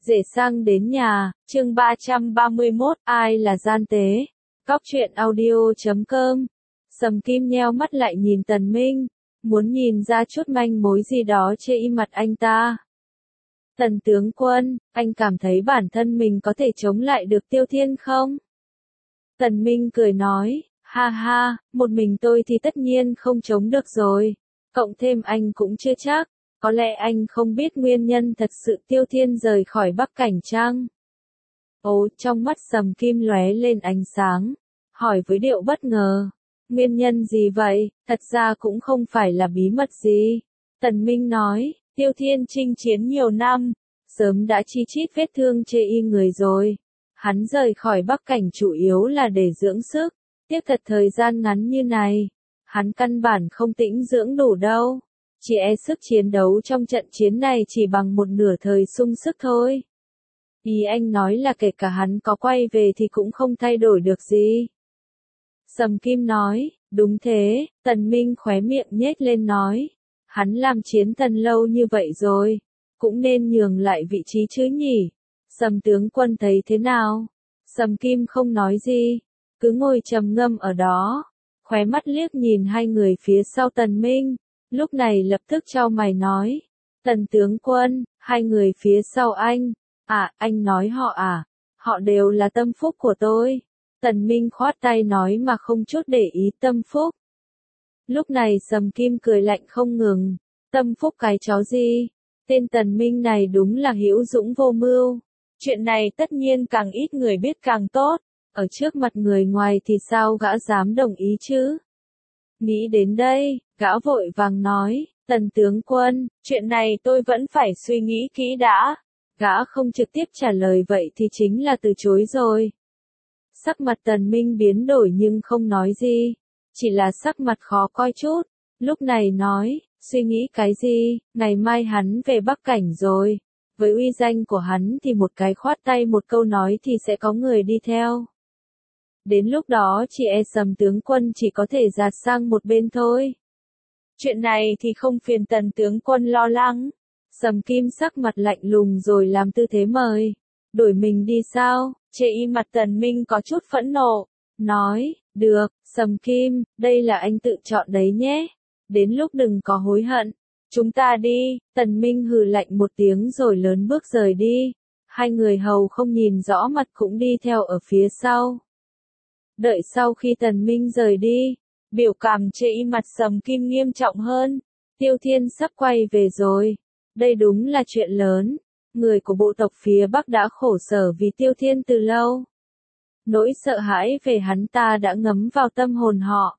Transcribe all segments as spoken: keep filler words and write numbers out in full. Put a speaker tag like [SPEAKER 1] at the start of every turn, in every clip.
[SPEAKER 1] Rể sang đến nhà, chương ba trăm ba mươi mốt, ai là gian tế? Cóc truyện audio chấm com. Sầm Kim nheo mắt lại nhìn Tần Minh, muốn nhìn ra chút manh mối gì đó chê y mặt anh ta. Tần tướng quân, anh cảm thấy bản thân mình có thể chống lại được Tiêu Thiên không? Tần Minh cười nói, ha ha, một mình tôi thì tất nhiên không chống được rồi. Cộng thêm anh cũng chưa chắc. Có lẽ anh không biết nguyên nhân thật sự Tiêu Thiên rời khỏi Bắc Cảnh chăng? Ồ, trong mắt Sầm Kim lóe lên ánh sáng, hỏi với điệu bất ngờ. Nguyên nhân gì vậy? Thật ra cũng không phải là bí mật gì. Tần Minh nói, Tiêu Thiên chinh chiến nhiều năm, sớm đã chi chít vết thương chê y người rồi. Hắn rời khỏi Bắc Cảnh chủ yếu là để dưỡng sức. Tiếc thật thời gian ngắn như này, hắn căn bản không tĩnh dưỡng đủ đâu. Chỉ e sức chiến đấu trong trận chiến này chỉ bằng một nửa thời sung sức thôi. Ý anh nói là kể cả hắn có quay về thì cũng không thay đổi được gì. Sầm Kim nói, đúng thế, Tần Minh khóe miệng nhếch lên nói. Hắn làm chiến thần lâu như vậy rồi, cũng nên nhường lại vị trí chứ nhỉ. Sầm tướng quân thấy thế nào? Sầm Kim không nói gì, cứ ngồi trầm ngâm ở đó, khóe mắt liếc nhìn hai người phía sau Tần Minh. Lúc này lập tức chau mày nói, Tần tướng quân, hai người phía sau anh, à, anh nói họ à, họ đều là tâm phúc của tôi. Tần Minh khoát tay nói mà không chút để ý tâm phúc. Lúc này Sầm Kim cười lạnh không ngừng, tâm phúc cái chó gì, tên Tần Minh này đúng là hữu dũng vô mưu. Chuyện này tất nhiên càng ít người biết càng tốt, ở trước mặt người ngoài thì sao gã dám đồng ý chứ? Nghĩ đến đây, gã vội vàng nói, Tần tướng quân, chuyện này tôi vẫn phải suy nghĩ kỹ đã. Gã không trực tiếp trả lời vậy thì chính là từ chối rồi. Sắc mặt Tần Minh biến đổi nhưng không nói gì, chỉ là sắc mặt khó coi chút. Lúc này nói, suy nghĩ cái gì, ngày mai hắn về Bắc Cảnh rồi. Với uy danh của hắn thì một cái khoát tay một câu nói thì sẽ có người đi theo. Đến lúc đó chị e Sầm tướng quân chỉ có thể dạt sang một bên thôi. Chuyện này thì không phiền Tần tướng quân lo lắng. Sầm Kim sắc mặt lạnh lùng rồi làm tư thế mời. Đổi mình đi sao? Chê y mặt Tần Minh có chút phẫn nộ. Nói, được, Sầm Kim, đây là anh tự chọn đấy nhé. Đến lúc đừng có hối hận. Chúng ta đi. Tần Minh hừ lạnh một tiếng rồi lớn bước rời đi. Hai người hầu không nhìn rõ mặt cũng đi theo ở phía sau. Đợi sau khi Tần Minh rời đi, biểu cảm chê y mặt Sầm Kim nghiêm trọng hơn. Tiêu Thiên sắp quay về rồi. Đây đúng là chuyện lớn. Người của bộ tộc phía Bắc đã khổ sở vì Tiêu Thiên từ lâu. Nỗi sợ hãi về hắn ta đã ngấm vào tâm hồn họ.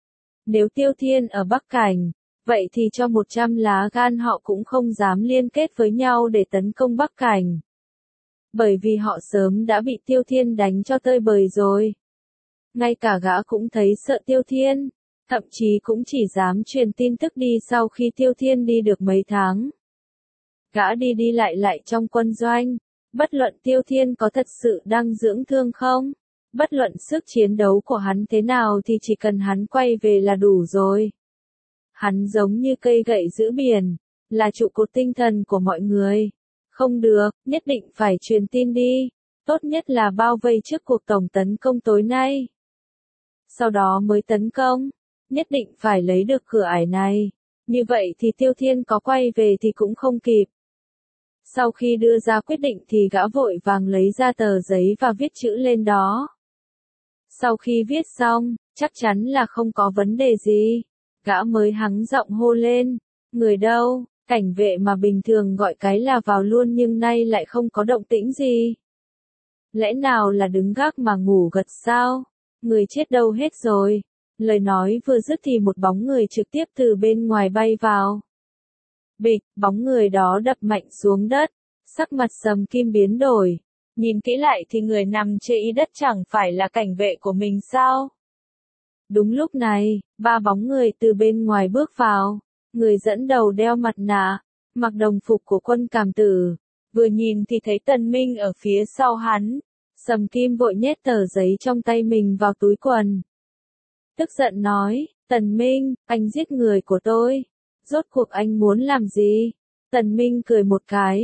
[SPEAKER 1] Nếu Tiêu Thiên ở Bắc Cảnh, vậy thì cho một trăm lá gan họ cũng không dám liên kết với nhau để tấn công Bắc Cảnh. Bởi vì họ sớm đã bị Tiêu Thiên đánh cho tơi bời rồi. Ngay cả gã cũng thấy sợ Tiêu Thiên, thậm chí cũng chỉ dám truyền tin tức đi sau khi Tiêu Thiên đi được mấy tháng. Gã đi đi lại lại trong quân doanh, bất luận Tiêu Thiên có thật sự đang dưỡng thương không, bất luận sức chiến đấu của hắn thế nào thì chỉ cần hắn quay về là đủ rồi. Hắn giống như cây gậy giữ biển, là trụ cột tinh thần của mọi người. Không được, nhất định phải truyền tin đi, tốt nhất là bao vây trước cuộc tổng tấn công tối nay. Sau đó mới tấn công, nhất định phải lấy được cửa ải này, như vậy thì Tiêu Thiên có quay về thì cũng không kịp. Sau khi đưa ra quyết định thì gã vội vàng lấy ra tờ giấy và viết chữ lên đó. Sau khi viết xong, chắc chắn là không có vấn đề gì, gã mới hắng giọng hô lên, người đâu, cảnh vệ mà bình thường gọi cái là vào luôn nhưng nay lại không có động tĩnh gì. Lẽ nào là đứng gác mà ngủ gật sao? Người chết đâu hết rồi? Lời nói vừa dứt thì một bóng người trực tiếp từ bên ngoài bay vào. Bịch, bóng người đó đập mạnh xuống đất, sắc mặt Sầm Kim biến đổi. Nhìn kỹ lại thì người nằm trên đất chẳng phải là cảnh vệ của mình sao? Đúng lúc này, ba bóng người từ bên ngoài bước vào. Người dẫn đầu đeo mặt nạ, mặc đồng phục của quân cảm tử. Vừa nhìn thì thấy Tần Minh ở phía sau hắn. Sầm Kim vội nhét tờ giấy trong tay mình vào túi quần. Tức giận nói, Tần Minh, anh giết người của tôi. Rốt cuộc anh muốn làm gì? Tần Minh cười một cái.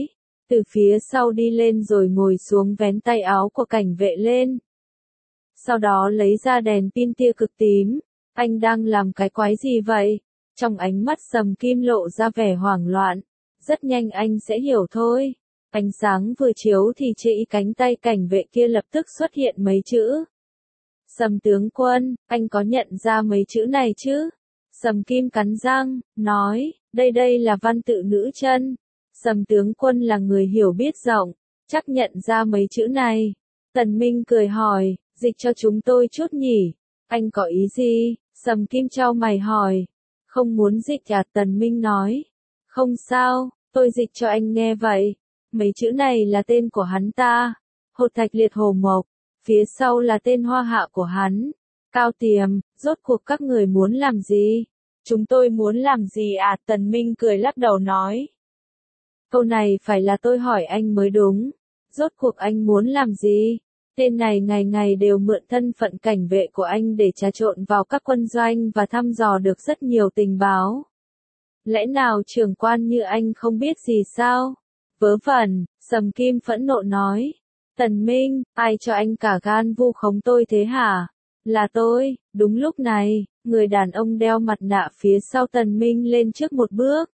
[SPEAKER 1] từ phía sau đi lên rồi ngồi xuống vén tay áo của cảnh vệ lên. Sau đó lấy ra đèn pin tia cực tím. Anh đang làm cái quái gì vậy? Trong ánh mắt Sầm Kim lộ ra vẻ hoảng loạn. Rất nhanh anh sẽ hiểu thôi. Ánh sáng vừa chiếu thì trên cánh tay cảnh vệ kia lập tức xuất hiện mấy chữ. Sầm tướng quân, anh có nhận ra mấy chữ này chứ? Sầm Kim cắn răng, nói, đây đây là văn tự nữ chân. Sầm tướng quân là người hiểu biết rộng, chắc nhận ra mấy chữ này. Tần Minh cười hỏi, dịch cho chúng tôi chút nhỉ? Anh có ý gì? Sầm Kim chau mày hỏi. Không muốn dịch à? Tần Minh nói. Không sao, tôi dịch cho anh nghe vậy. Mấy chữ này là tên của hắn ta. Hột Thạch Liệt Hồ Mộc. Phía sau là tên hoa hạ của hắn. Cao Tiềm, rốt cuộc các người muốn làm gì? Chúng tôi muốn làm gì à? Tần Minh cười lắc đầu nói. Câu này phải là tôi hỏi anh mới đúng. Rốt cuộc anh muốn làm gì? Tên này ngày ngày đều mượn thân phận cảnh vệ của anh để trà trộn vào các quân doanh và thăm dò được rất nhiều tình báo. Lẽ nào trưởng quan như anh không biết gì sao? Vớ vẩn, Sầm Kim phẫn nộ nói. Tần Minh, ai cho anh cả gan vu khống tôi thế hả? Là tôi. Đúng lúc này, người đàn ông đeo mặt nạ phía sau Tần Minh lên trước một bước.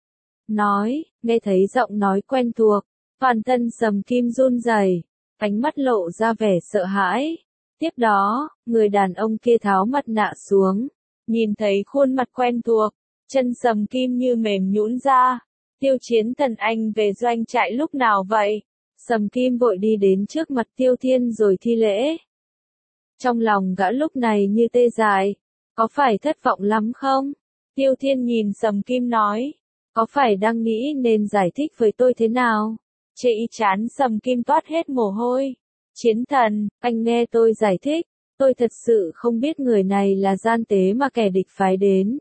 [SPEAKER 1] Nói, nghe thấy giọng nói quen thuộc, toàn thân Sầm Kim run rẩy, ánh mắt lộ ra vẻ sợ hãi. Tiếp đó, người đàn ông kia tháo mặt nạ xuống, nhìn thấy khuôn mặt quen thuộc, chân Sầm Kim như mềm nhũn ra. Tiêu Chiến Thần anh về doanh trại lúc nào vậy? Sầm Kim vội đi đến trước mặt Tiêu Thiên rồi thi lễ. Trong lòng gã lúc này như tê dại, có phải thất vọng lắm không? Tiêu Thiên nhìn Sầm Kim nói, có phải đang nghĩ nên giải thích với tôi thế nào? Trên trán Sầm Kim toát hết mồ hôi. Chiến Thần, anh nghe tôi giải thích, tôi thật sự không biết người này là gian tế mà kẻ địch phái đến.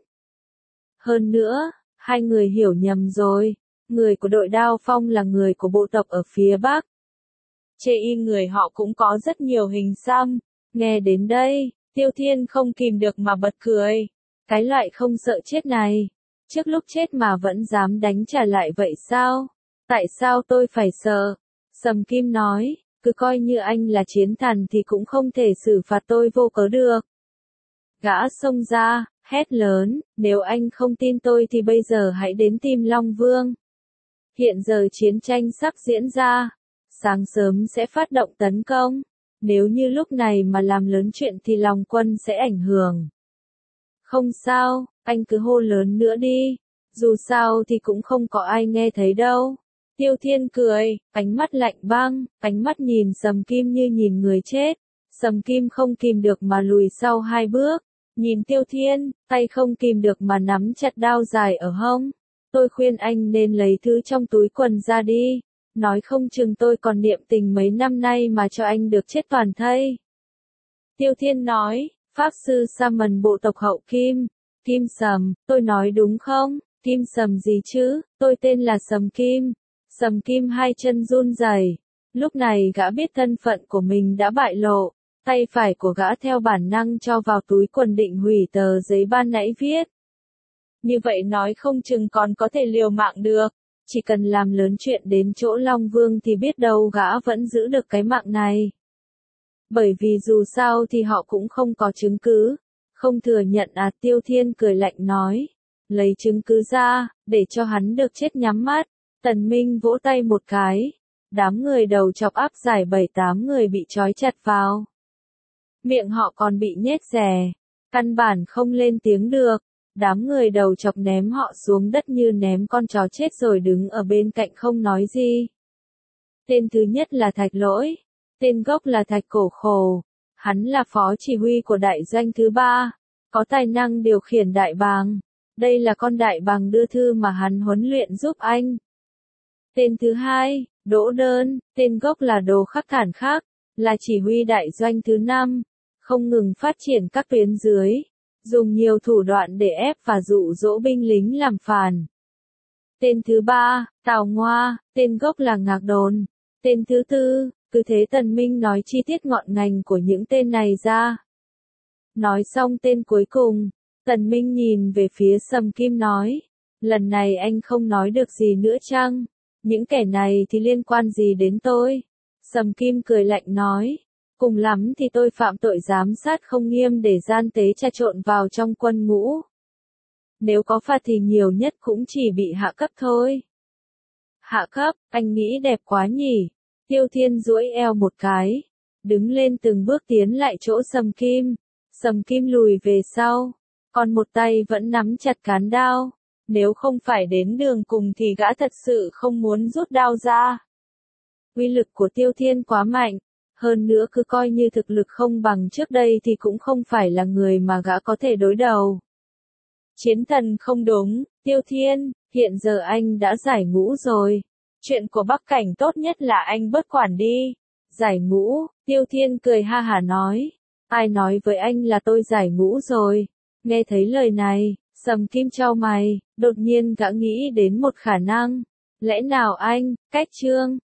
[SPEAKER 1] Hơn nữa, hai người hiểu nhầm rồi, người của đội Đao Phong là người của bộ tộc ở phía Bắc. Chê y người họ cũng có rất nhiều hình xăm. Nghe đến đây, Tiêu Thiên không kìm được mà bật cười. Cái loại không sợ chết này, trước lúc chết mà vẫn dám đánh trả lại vậy sao? Tại sao tôi phải sợ? Sầm Kim nói, cứ coi như anh là chiến thần thì cũng không thể xử phạt tôi vô cớ được. Gã xông ra, hét lớn, nếu anh không tin tôi thì bây giờ hãy đến tìm Long Vương. Hiện giờ chiến tranh sắp diễn ra, sáng sớm sẽ phát động tấn công. Nếu như lúc này mà làm lớn chuyện thì lòng quân sẽ ảnh hưởng. Không sao, anh cứ hô lớn nữa đi. Dù sao thì cũng không có ai nghe thấy đâu. Tiêu Thiên cười, ánh mắt lạnh băng, ánh mắt nhìn Sầm Kim như nhìn người chết. Sầm Kim không kìm được mà lùi sau hai bước. Nhìn Tiêu Thiên, tay không kìm được mà nắm chặt đao dài ở hông. Tôi khuyên anh nên lấy thứ trong túi quần ra đi. Nói không chừng tôi còn niệm tình mấy năm nay mà cho anh được chết toàn thây. Tiêu Thiên nói, Pháp sư Sa Mần bộ tộc hậu Kim. Kim Sầm, tôi nói đúng không? Kim Sầm gì chứ? Tôi tên là Sầm Kim. Sầm Kim hai chân run rẩy. Lúc này gã biết thân phận của mình đã bại lộ. Tay phải của gã theo bản năng cho vào túi quần định hủy tờ giấy ban nãy viết. Như vậy nói không chừng còn có thể liều mạng được. Chỉ cần làm lớn chuyện đến chỗ Long Vương thì biết đâu gã vẫn giữ được cái mạng này. Bởi vì dù sao thì họ cũng không có chứng cứ. Không thừa nhận à? Tiêu Thiên cười lạnh nói. Lấy chứng cứ ra, để cho hắn được chết nhắm mắt. Tần Minh vỗ tay một cái. Đám người đầu chọc áp giải bảy tám người bị trói chặt vào. Miệng họ còn bị nhét rè. Căn bản không lên tiếng được. Đám người đầu chọc ném họ xuống đất như ném con chó chết rồi đứng ở bên cạnh không nói gì. Tên thứ nhất là Thạch Lỗi. Tên gốc là Thạch Cổ Khổ. Hắn là phó chỉ huy của đại doanh thứ ba. Có tài năng điều khiển đại bàng. Đây là con đại bàng đưa thư mà hắn huấn luyện giúp anh. Tên thứ hai, Đỗ Đơn. Tên gốc là Đồ Khắc Thản Khắc. Là chỉ huy đại doanh thứ năm. Không ngừng phát triển các tuyến dưới. Dùng nhiều thủ đoạn để ép và dụ dỗ binh lính làm phản. Tên thứ ba, Tào Ngoa, tên gốc là Ngạc Đồn. Tên thứ tư, cứ thế Tần Minh nói chi tiết ngọn ngành của những tên này ra. Nói xong tên cuối cùng, Tần Minh nhìn về phía Sầm Kim nói, lần này anh không nói được gì nữa chăng? Những kẻ này thì liên quan gì đến tôi? Sầm Kim cười lạnh nói. Cùng lắm thì tôi phạm tội giám sát không nghiêm để gian tế trà trộn vào trong quân ngũ. Nếu có phạt thì nhiều nhất cũng chỉ bị hạ cấp thôi. Hạ cấp, anh nghĩ đẹp quá nhỉ? Tiêu Thiên duỗi eo một cái, đứng lên từng bước tiến lại chỗ Sầm Kim. Sầm Kim lùi về sau, còn một tay vẫn nắm chặt cán đao. Nếu không phải đến đường cùng thì gã thật sự không muốn rút đao ra. Uy lực của Tiêu Thiên quá mạnh, hơn nữa cứ coi như thực lực không bằng trước đây thì cũng không phải là người mà gã có thể đối đầu. Chiến thần không đúng, Tiêu Thiên, hiện giờ anh đã giải ngũ rồi. Chuyện của Bắc Cảnh tốt nhất là anh bớt quản đi. Giải ngũ, Tiêu Thiên cười ha hả nói. Ai nói với anh là tôi giải ngũ rồi? Nghe thấy lời này, Sầm Kim chau mày, đột nhiên gã nghĩ đến một khả năng. Lẽ nào anh, Cách Trương,